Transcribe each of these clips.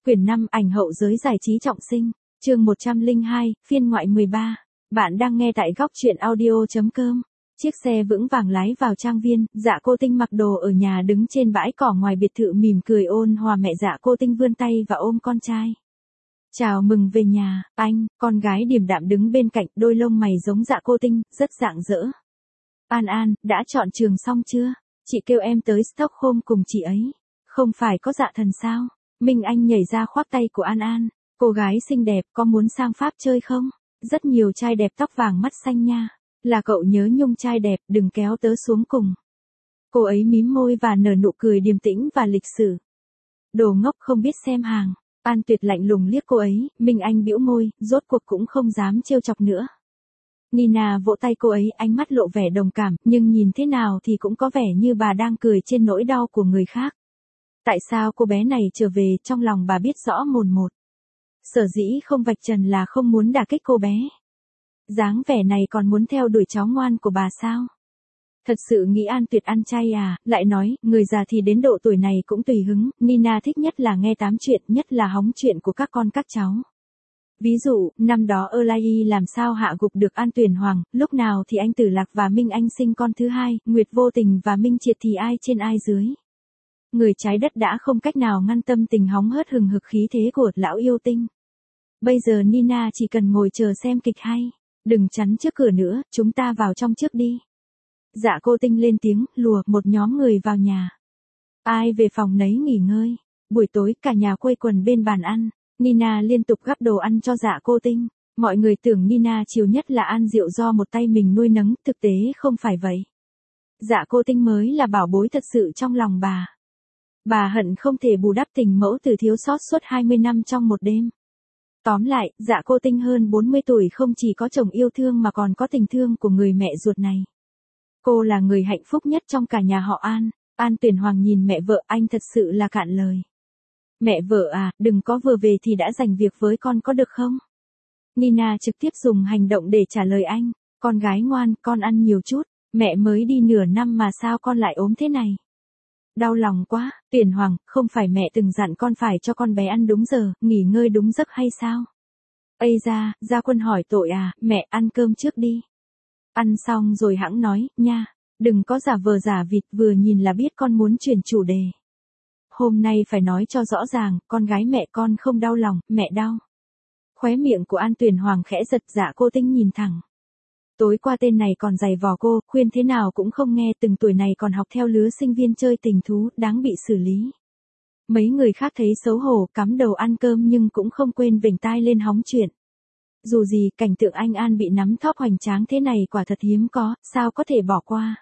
Quyển 5 ảnh hậu giới giải trí trọng sinh, chương 102, phiên ngoại 13. Bạn đang nghe tại góc truyện audio.com. Chiếc xe vững vàng lái vào trang viên, Dạ Cô Tinh mặc đồ ở nhà đứng trên bãi cỏ ngoài biệt thự mỉm cười ôn hòa. Mẹ Dạ Cô Tinh vươn tay và ôm con trai. Chào mừng về nhà, anh. Con gái điềm đạm đứng bên cạnh, đôi lông mày giống Dạ Cô Tinh, rất rạng rỡ. An An, đã chọn trường xong chưa? Chị kêu em tới Stockholm cùng chị ấy. Không phải có Dạ Thần sao? Minh Anh nhảy ra khoác tay của An An. Cô gái xinh đẹp, có muốn sang Pháp chơi không? Rất nhiều trai đẹp tóc vàng mắt xanh nha. Là cậu nhớ Nhung trai đẹp, đừng kéo tớ xuống cùng. Cô ấy mím môi và nở nụ cười điềm tĩnh và lịch sử. Đồ ngốc không biết xem hàng. An Tuyệt lạnh lùng liếc cô ấy. Minh Anh bĩu môi, rốt cuộc cũng không dám trêu chọc nữa. Nina vỗ tay cô ấy, ánh mắt lộ vẻ đồng cảm, nhưng nhìn thế nào thì cũng có vẻ như bà đang cười trên nỗi đau của người khác. Tại sao cô bé này trở về, trong lòng bà biết rõ mồn một. Sở dĩ không vạch trần là không muốn đả kích cô bé. Dáng vẻ này còn muốn theo đuổi cháu ngoan của bà sao? Thật sự nghĩ An Tuyệt ăn chay à? Lại nói, người già thì đến độ tuổi này cũng tùy hứng. Nina thích nhất là nghe tám chuyện, nhất là hóng chuyện của các con các cháu. Ví dụ, năm đó Erlai làm sao hạ gục được An Tuyển Hoàng, lúc nào thì anh Tử Lạc và Minh Anh sinh con thứ hai, Nguyệt Vô Tình và Minh Triệt thì ai trên ai dưới. Người trái đất đã không cách nào ngăn tâm tình hóng hớt hừng hực khí thế của lão yêu tinh. Bây giờ Nina chỉ cần ngồi chờ xem kịch hay. Đừng chắn trước cửa nữa, chúng ta vào trong trước đi. Dạ Cô Tinh lên tiếng, lùa một nhóm người vào nhà. Ai về phòng nấy nghỉ ngơi. Buổi tối cả nhà quây quần bên bàn ăn. Nina liên tục gắp đồ ăn cho Dạ Cô Tinh. Mọi người tưởng Nina chiều nhất là An Diệu do một tay mình nuôi nấng, thực tế không phải vậy. Dạ Cô Tinh mới là bảo bối thật sự trong lòng bà. Bà hận không thể bù đắp tình mẫu tử thiếu sót suốt 20 năm trong một đêm. Tóm lại, Dạ Cô Tinh hơn 40 tuổi không chỉ có chồng yêu thương mà còn có tình thương của người mẹ ruột này. Cô là người hạnh phúc nhất trong cả nhà họ An. An Tuyển Hoàng nhìn mẹ vợ, anh thật sự là cạn lời. Mẹ vợ à, đừng có vừa về thì đã giành việc với con có được không? Nina trực tiếp dùng hành động để trả lời anh. Con gái ngoan, con ăn nhiều chút. Mẹ mới đi nửa năm mà sao con lại ốm thế này? Đau lòng quá. Tuyển Hoàng, không phải mẹ từng dặn con phải cho con bé ăn đúng giờ, nghỉ ngơi đúng giấc hay sao? Ây da, Gia Quân hỏi tội à, mẹ ăn cơm trước đi. Ăn xong rồi hẵng nói, nha. Đừng có giả vờ giả vịt, vừa nhìn là biết con muốn chuyển chủ đề. Hôm nay phải nói cho rõ ràng, con gái mẹ con không đau lòng, mẹ đau. Khóe miệng của An Tuyển Hoàng khẽ giật. Dạ Cô Tinh nhìn thẳng. Tối qua tên này còn giày vò cô, khuyên thế nào cũng không nghe, từng tuổi này còn học theo lứa sinh viên chơi tình thú, đáng bị xử lý. Mấy người khác thấy xấu hổ, cắm đầu ăn cơm nhưng cũng không quên vểnh tai lên hóng chuyện. Dù gì, cảnh tượng anh An bị nắm thóp hoành tráng thế này quả thật hiếm có, sao có thể bỏ qua.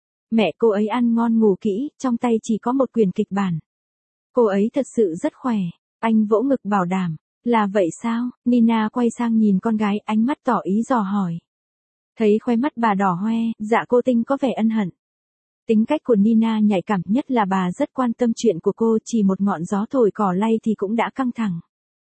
Mẹ cô ấy ăn ngon ngủ kỹ, trong tay chỉ có một quyển kịch bản. Cô ấy thật sự rất khỏe, anh vỗ ngực bảo đảm. Là vậy sao? Nina quay sang nhìn con gái, ánh mắt tỏ ý dò hỏi. Thấy khóe mắt bà đỏ hoe, Dạ Cô Tinh có vẻ ân hận. Tính cách của Nina nhạy cảm, nhất là bà rất quan tâm chuyện của cô, chỉ một ngọn gió thổi cỏ lay thì cũng đã căng thẳng.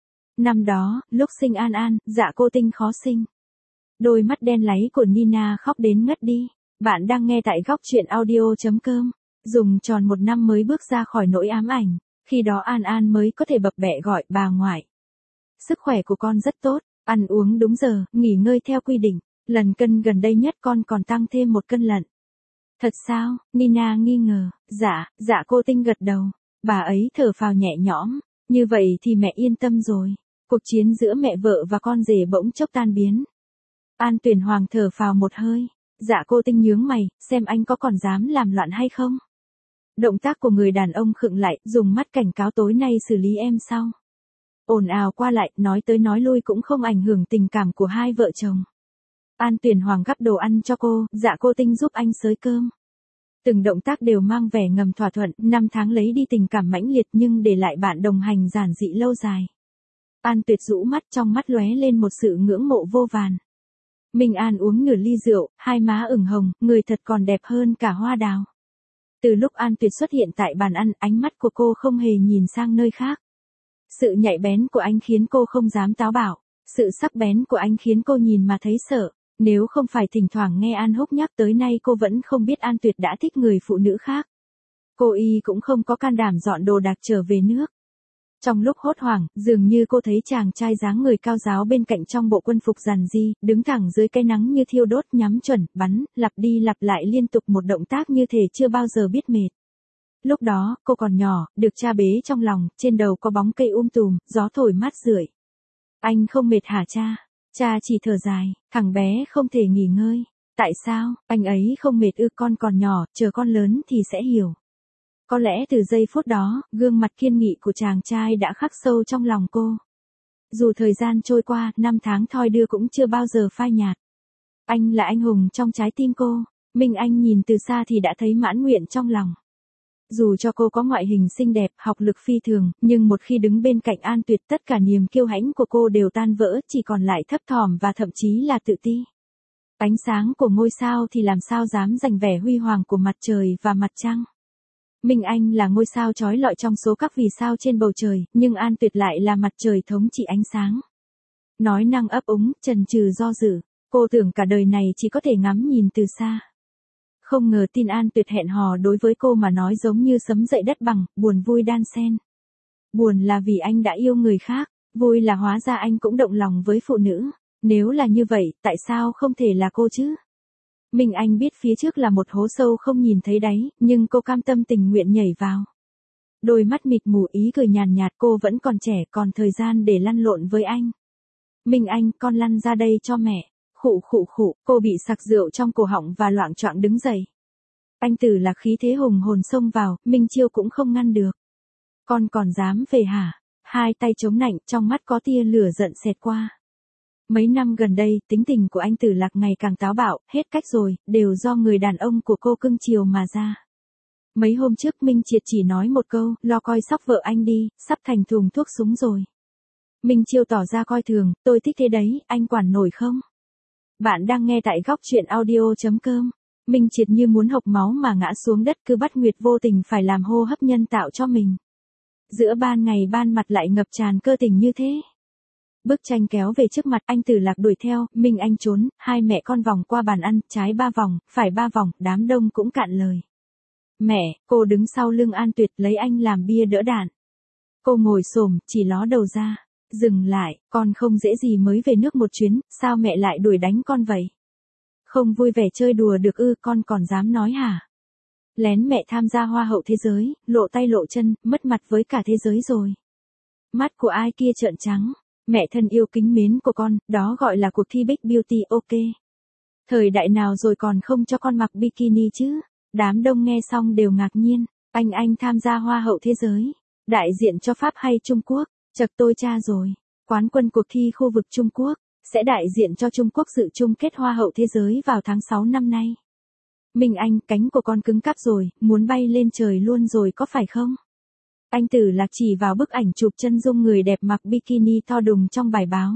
Năm đó, lúc sinh An An, Dạ Cô Tinh khó sinh. Đôi mắt đen láy của Nina khóc đến ngất đi. Bạn đang nghe tại góc truyện audio.com. Dùng tròn một năm mới bước ra khỏi nỗi ám ảnh. Khi đó An An mới có thể bập bẹ gọi bà ngoại. Sức khỏe của con rất tốt, ăn uống đúng giờ, nghỉ ngơi theo quy định. Lần cân gần đây nhất con còn tăng thêm 1 cân lận. Thật sao? Nina nghi ngờ. Dạ Cô Tinh gật đầu. Bà ấy thở phào nhẹ nhõm. Như vậy thì mẹ yên tâm rồi. Cuộc chiến giữa mẹ vợ và con rể bỗng chốc tan biến. An Tuyển Hoàng thở phào một hơi. Dạ Cô Tinh nhướng mày, xem anh có còn dám làm loạn hay không? Động tác của người đàn ông khựng lại, dùng mắt cảnh cáo tối nay xử lý em sau. Ồn ào qua lại, nói tới nói lui cũng không ảnh hưởng tình cảm của hai vợ chồng. An Tuyển Hoàng gắp đồ ăn cho cô, Dạ Cô Tinh giúp anh xới cơm. Từng động tác đều mang vẻ ngầm thỏa thuận, 5 tháng lấy đi tình cảm mãnh liệt nhưng để lại bạn đồng hành giản dị lâu dài. An Tuyệt rũ mắt, trong mắt lóe lên một sự ngưỡng mộ vô vàn. Minh An uống nửa ly rượu, hai má ửng hồng, người thật còn đẹp hơn cả hoa đào. Từ lúc An Tuyệt xuất hiện tại bàn ăn, ánh mắt của cô không hề nhìn sang nơi khác. Sự nhạy bén của anh khiến cô không dám táo bạo, sự sắc bén của anh khiến cô nhìn mà thấy sợ. Nếu không phải thỉnh thoảng nghe An Húc nhắc tới nay cô vẫn không biết An Tuyệt đã thích người phụ nữ khác. Cô y cũng không có can đảm dọn đồ đạc trở về nước. Trong lúc hốt hoảng, dường như cô thấy chàng trai dáng người cao ráo bên cạnh trong bộ quân phục giản dị, đứng thẳng dưới cái nắng như thiêu đốt, nhắm chuẩn, bắn, lặp đi lặp lại liên tục một động tác như thể chưa bao giờ biết mệt. Lúc đó, cô còn nhỏ, được cha bế trong lòng, trên đầu có bóng cây tùm, gió thổi mát rượi. Anh không mệt hả cha? Cha chỉ thở dài, thằng bé không thể nghỉ ngơi. Tại sao, anh ấy không mệt ư? Con còn nhỏ, chờ con lớn thì sẽ hiểu. Có lẽ từ giây phút đó, gương mặt kiên nghị của chàng trai đã khắc sâu trong lòng cô. Dù thời gian trôi qua, năm tháng thoi đưa cũng chưa bao giờ phai nhạt. Anh là anh hùng trong trái tim cô. Minh Anh nhìn từ xa thì đã thấy mãn nguyện trong lòng. Dù cho cô có ngoại hình xinh đẹp, học lực phi thường, nhưng một khi đứng bên cạnh An Tuyệt, tất cả niềm kiêu hãnh của cô đều tan vỡ, chỉ còn lại thấp thỏm và thậm chí là tự ti. Ánh sáng của ngôi sao thì làm sao dám giành vẻ huy hoàng của mặt trời và mặt trăng. Minh Anh là ngôi sao chói lọi trong số các vì sao trên bầu trời, nhưng An Tuyệt lại là mặt trời thống trị ánh sáng. Nói năng ấp úng, chần chừ do dự, cô tưởng cả đời này chỉ có thể ngắm nhìn từ xa. Không ngờ tin An Tuyệt hẹn hò đối với cô mà nói giống như sấm dậy đất bằng, buồn vui đan xen. Buồn là vì anh đã yêu người khác, vui là hóa ra anh cũng động lòng với phụ nữ. Nếu là như vậy, tại sao không thể là cô chứ? Minh Anh biết phía trước là một hố sâu không nhìn thấy đáy, nhưng cô cam tâm tình nguyện nhảy vào. Đôi mắt mịt mù ý cười nhàn nhạt, cô vẫn còn trẻ, còn thời gian để lăn lộn với anh. Minh Anh, con lăn ra đây cho mẹ. Khụ khụ khụ, cô bị sặc rượu trong cổ họng và loạng choạng đứng dậy. Anh Tử là khí thế hùng hồn xông vào, Minh Chiêu cũng không ngăn được. Con còn dám về hả? Hai tay chống nạnh, trong mắt có tia lửa giận xẹt qua. Mấy năm gần đây, tính tình của anh Tử Lạc ngày càng táo bạo, hết cách rồi, đều do người đàn ông của cô cưng chiều mà ra. Mấy hôm trước Minh Triệt chỉ nói một câu, lo coi sóc vợ anh đi, sắp thành thùng thuốc súng rồi. Minh Chiêu tỏ ra coi thường, tôi thích thế đấy, anh quản nổi không? Bạn đang nghe tại góc truyện audio.com. Minh Triệt như muốn hộc máu mà ngã xuống đất, cứ bắt Nguyệt vô tình phải làm hô hấp nhân tạo cho mình. Giữa ban ngày ban mặt lại ngập tràn cơ tình như thế. Bức tranh kéo về trước mặt, anh Tử Lạc đuổi theo, Minh Anh trốn, hai mẹ con vòng qua bàn ăn, trái 3 vòng, phải 3 vòng, đám đông cũng cạn lời. Mẹ, cô đứng sau lưng An Tuyệt lấy anh làm bia đỡ đạn. Cô ngồi xổm, chỉ ló đầu ra. Dừng lại, con không dễ gì mới về nước một chuyến, sao mẹ lại đuổi đánh con vậy? Không vui vẻ chơi đùa được ư, con còn dám nói hả? Lén mẹ tham gia hoa hậu thế giới, lộ tay lộ chân, mất mặt với cả thế giới rồi. Mắt của ai kia trợn trắng. Mẹ thân yêu kính mến của con, đó gọi là cuộc thi Big Beauty, ok. Thời đại nào rồi còn không cho con mặc bikini chứ? Đám đông nghe xong đều ngạc nhiên. Anh tham gia hoa hậu thế giới. Đại diện cho Pháp hay Trung Quốc? Chật tôi tra rồi. Quán quân cuộc thi khu vực Trung Quốc, sẽ đại diện cho Trung Quốc dự chung kết hoa hậu thế giới vào tháng 6 năm nay. Minh Anh, cánh của con cứng cáp rồi, muốn bay lên trời luôn rồi có phải không? Anh Tử Lạc chỉ vào bức ảnh chụp chân dung người đẹp mặc bikini to đùng trong bài báo.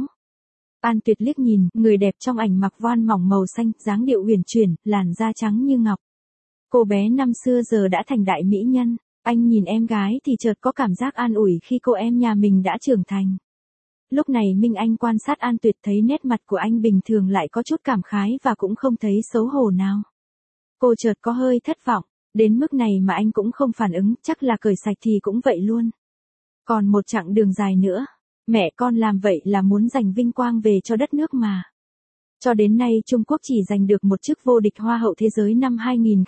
An Tuyệt liếc nhìn, người đẹp trong ảnh mặc voan mỏng màu xanh, dáng điệu huyền chuyển, làn da trắng như ngọc. Cô bé năm xưa giờ đã thành đại mỹ nhân. Anh nhìn em gái thì chợt có cảm giác an ủi khi cô em nhà mình đã trưởng thành. Lúc này Minh Anh quan sát An Tuyệt thấy nét mặt của anh bình thường lại có chút cảm khái và cũng không thấy xấu hổ nào. Cô chợt có hơi thất vọng. Đến mức này mà anh cũng không phản ứng, chắc là cởi sạch thì cũng vậy luôn. Còn một chặng đường dài nữa. Mẹ con làm vậy là muốn giành vinh quang về cho đất nước mà. Cho đến nay Trung Quốc chỉ giành được một chức vô địch hoa hậu thế giới năm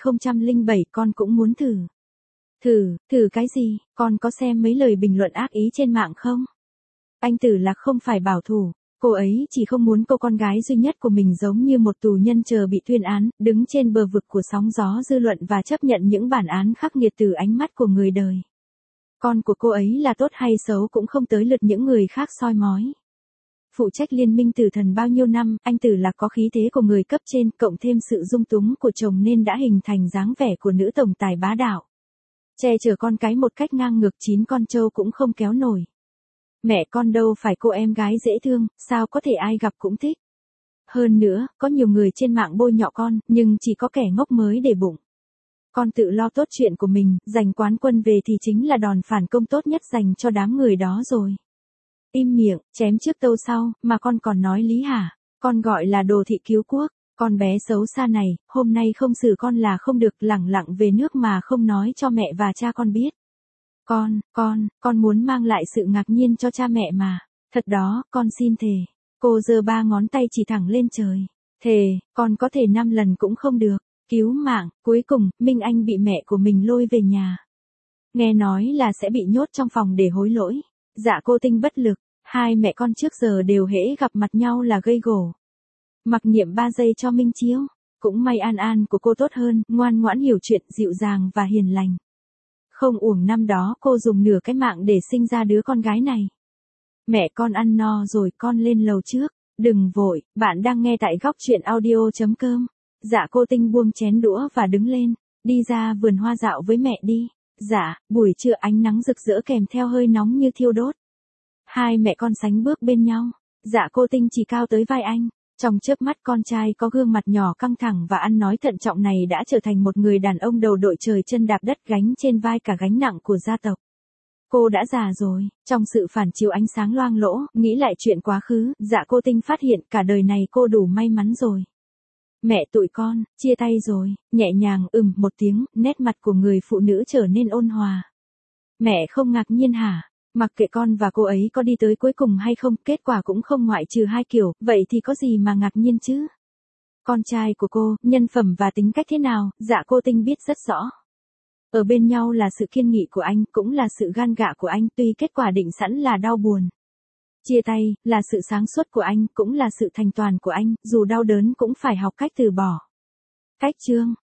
2007, con cũng muốn thử. Thử cái gì? Con có xem mấy lời bình luận ác ý trên mạng không? Anh Tử Lạc không phải bảo thủ. Cô ấy chỉ không muốn cô con gái duy nhất của mình giống như một tù nhân chờ bị tuyên án, đứng trên bờ vực của sóng gió dư luận và chấp nhận những bản án khắc nghiệt từ ánh mắt của người đời. Con của cô ấy là tốt hay xấu cũng không tới lượt những người khác soi mói. Phụ trách liên minh tử thần bao nhiêu năm, anh Tử Lạc có khí thế của người cấp trên, cộng thêm sự dung túng của chồng nên đã hình thành dáng vẻ của nữ tổng tài bá đạo. Che chở con cái một cách ngang ngược, 9 con trâu cũng không kéo nổi. Mẹ con đâu phải cô em gái dễ thương, sao có thể ai gặp cũng thích. Hơn nữa, có nhiều người trên mạng bôi nhọ con, nhưng chỉ có kẻ ngốc mới để bụng. Con tự lo tốt chuyện của mình, giành quán quân về thì chính là đòn phản công tốt nhất dành cho đám người đó rồi. Im miệng, chém trước tâu sau, mà con còn nói lý hả? Con gọi là đồ thị cứu quốc. Con bé xấu xa này, hôm nay không xử con là không được, lẳng lặng về nước mà không nói cho mẹ và cha con biết. Con muốn mang lại sự ngạc nhiên cho cha mẹ mà. Thật đó, con xin thề. Cô giơ 3 ngón tay chỉ thẳng lên trời. Thề, con có thể 5 lần cũng không được. Cứu mạng, cuối cùng, Minh Anh bị mẹ của mình lôi về nhà. Nghe nói là sẽ bị nhốt trong phòng để hối lỗi. Dạ cô Tinh bất lực, hai mẹ con trước giờ đều hễ gặp mặt nhau là gây gổ. Mặc niệm 3 giây cho Minh Chiếu. Cũng may An An của cô tốt hơn, ngoan ngoãn hiểu chuyện, dịu dàng và hiền lành. Không uổng năm đó cô dùng nửa cái mạng để sinh ra đứa con gái này. Mẹ con ăn no rồi, con lên lầu trước. Đừng vội, bạn đang nghe tại góc chuyện audio.com. Dạ cô Tinh buông chén đũa và đứng lên, đi ra vườn hoa dạo với mẹ đi. Dạ, buổi trưa ánh nắng rực rỡ kèm theo hơi nóng như thiêu đốt. Hai mẹ con sánh bước bên nhau. Dạ cô Tinh chỉ cao tới vai anh. Trong chớp mắt con trai có gương mặt nhỏ căng thẳng và ăn nói thận trọng này đã trở thành một người đàn ông đầu đội trời chân đạp đất gánh trên vai cả gánh nặng của gia tộc. Cô đã già rồi, trong sự phản chiếu ánh sáng loang lỗ, nghĩ lại chuyện quá khứ, dạ cô Tinh phát hiện cả đời này cô đủ may mắn rồi. Mẹ tụi con, chia tay rồi, nhẹ nhàng một tiếng, nét mặt của người phụ nữ trở nên ôn hòa. Mẹ không ngạc nhiên hả? Mặc kệ con và cô ấy có đi tới cuối cùng hay không, kết quả cũng không ngoại trừ hai kiểu, vậy thì có gì mà ngạc nhiên chứ? Con trai của cô, nhân phẩm và tính cách thế nào, dạ cô Tinh biết rất rõ. Ở bên nhau là sự kiên nghị của anh, cũng là sự gan gạ của anh, tuy kết quả định sẵn là đau buồn. Chia tay, là sự sáng suốt của anh, cũng là sự thành toàn của anh, dù đau đớn cũng phải học cách từ bỏ. Cách chương